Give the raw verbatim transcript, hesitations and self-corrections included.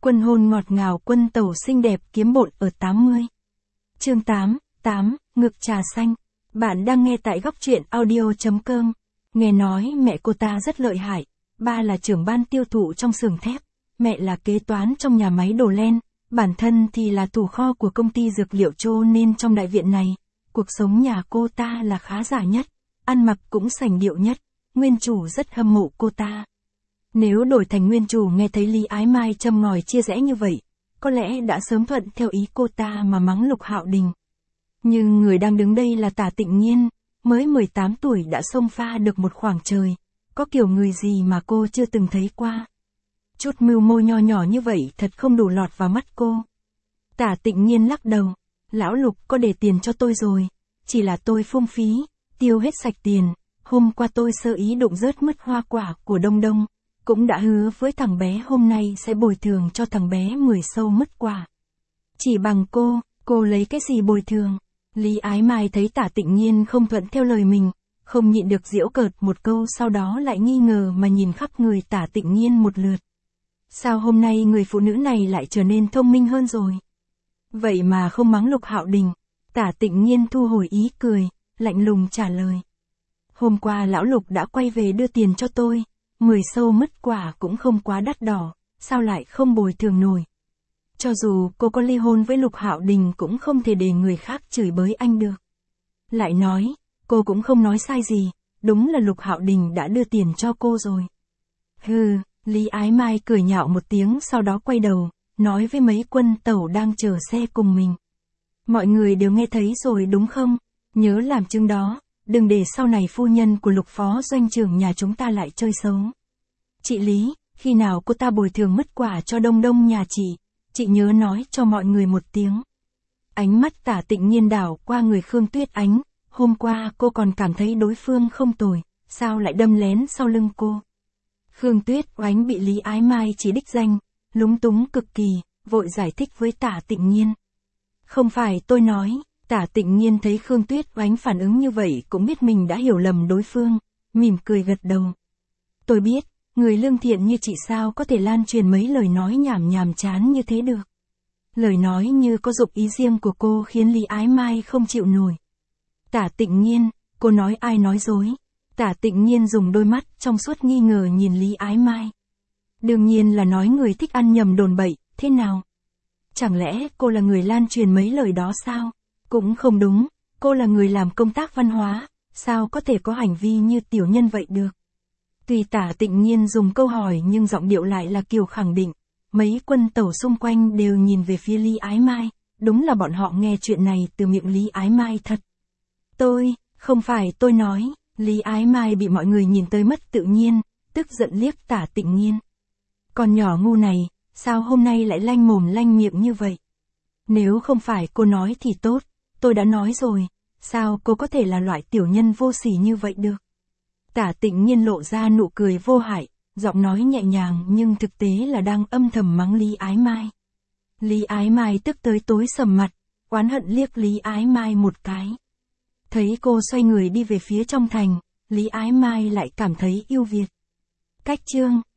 Quân hôn ngọt ngào quân tẩu xinh đẹp kiếm bộn ở tám mươi. Chương tám, tám, ngực trà xanh. Bạn đang nghe tại góc truyện audio chấm com. Nghe nói mẹ cô ta rất lợi hại. Ba là trưởng ban tiêu thụ trong xưởng thép. Mẹ là kế toán trong nhà máy đồ len. Bản thân thì là thủ kho của công ty dược liệu Cho nên trong đại viện này, cuộc sống nhà cô ta là khá giả nhất. Ăn mặc cũng sành điệu nhất. Nguyên chủ rất hâm mộ cô ta. Nếu đổi thành nguyên chủ nghe thấy Lý Ái Mai châm ngòi chia rẽ như vậy, có lẽ đã sớm thuận theo ý cô ta mà mắng Lục Hạo Đình. Nhưng người đang đứng đây là Tả Tịnh Nhiên, mới mười tám tuổi đã xông pha được một khoảng trời, có kiểu người gì mà cô chưa từng thấy qua. Chút mưu mô nho nhỏ như vậy thật không đủ lọt vào mắt cô. Tả Tịnh Nhiên lắc đầu, lão Lục có để tiền cho tôi rồi, chỉ là tôi phung phí, tiêu hết sạch tiền, hôm qua tôi sơ ý đụng rớt mất hoa quả của Đông Đông. Cũng đã hứa với thằng bé hôm nay sẽ bồi thường cho thằng bé mười sâu mất quả. Chỉ bằng cô, cô lấy cái gì bồi thường? Lý Ái Mai thấy Tả Tịnh Nhiên không thuận theo lời mình, không nhịn được giễu cợt một câu, sau đó lại nghi ngờ mà nhìn khắp người Tả Tịnh Nhiên một lượt. Sao hôm nay người phụ nữ này lại trở nên thông minh hơn rồi? Vậy mà không mắng Lục Hạo Đình. Tả Tịnh Nhiên thu hồi ý cười, lạnh lùng trả lời. Hôm qua lão Lục đã quay về đưa tiền cho tôi. Mười sâu mất quả cũng không quá đắt đỏ, sao lại không bồi thường nổi. Cho dù cô có ly hôn với Lục Hạo Đình cũng không thể để người khác chửi bới anh được. Lại nói, cô cũng không nói sai gì, đúng là Lục Hạo Đình đã đưa tiền cho cô rồi. Hừ, Lý Ái Mai cười nhạo một tiếng sau đó quay đầu, nói với mấy quân tẩu đang chờ xe cùng mình. Mọi người đều nghe thấy rồi đúng không? Nhớ làm chứng đó. Đừng để sau này phu nhân của Lục phó doanh trưởng nhà chúng ta lại chơi xấu. Chị Lý, khi nào cô ta bồi thường mất quả cho Đông Đông nhà chị, chị nhớ nói cho mọi người một tiếng. Ánh mắt Tả Tịnh Nhiên đảo qua người Khương Tuyết Ánh, hôm qua cô còn cảm thấy đối phương không tồi, sao lại đâm lén sau lưng cô. Khương Tuyết Ánh bị Lý Ái Mai chỉ đích danh, lúng túng cực kỳ, vội giải thích với Tả Tịnh Nhiên. Không phải tôi nói. Tả Tịnh Nhiên thấy Khương Tuyết Oánh phản ứng như vậy cũng biết mình đã hiểu lầm đối phương, mỉm cười gật đầu. Tôi biết, người lương thiện như chị sao có thể lan truyền mấy lời nói nhảm nhảm chán như thế được. Lời nói như có dụng ý riêng của cô khiến Lý Ái Mai không chịu nổi. Tả Tịnh Nhiên, cô nói ai nói dối? Tả Tịnh Nhiên dùng đôi mắt trong suốt nghi ngờ nhìn Lý Ái Mai. Đương nhiên là nói người thích ăn nhầm đồn bậy, thế nào? Chẳng lẽ cô là người lan truyền mấy lời đó sao? Cũng không đúng, cô là người làm công tác văn hóa, sao có thể có hành vi như tiểu nhân vậy được. Tuy Tả Tịnh Nhiên dùng câu hỏi nhưng giọng điệu lại là kiểu khẳng định, mấy quân tẩu xung quanh đều nhìn về phía Lý Ái Mai, đúng là bọn họ nghe chuyện này từ miệng Lý Ái Mai thật. Tôi, không phải tôi nói, Lý Ái Mai bị mọi người nhìn tới mất tự nhiên, tức giận liếc Tả Tịnh Nhiên. Con nhỏ ngu này, sao hôm nay lại lanh mồm lanh miệng như vậy? Nếu không phải cô nói thì tốt. Tôi đã nói rồi, sao cô có thể là loại tiểu nhân vô sỉ như vậy được? Tả Tịnh Nhiên lộ ra nụ cười vô hại, giọng nói nhẹ nhàng nhưng thực tế là đang âm thầm mắng Lý Ái Mai. Lý Ái Mai tức tới tối sầm mặt, oán hận liếc Lý Ái Mai một cái. Thấy cô xoay người đi về phía trong thành, Lý Ái Mai lại cảm thấy yêu Việt. Cách chương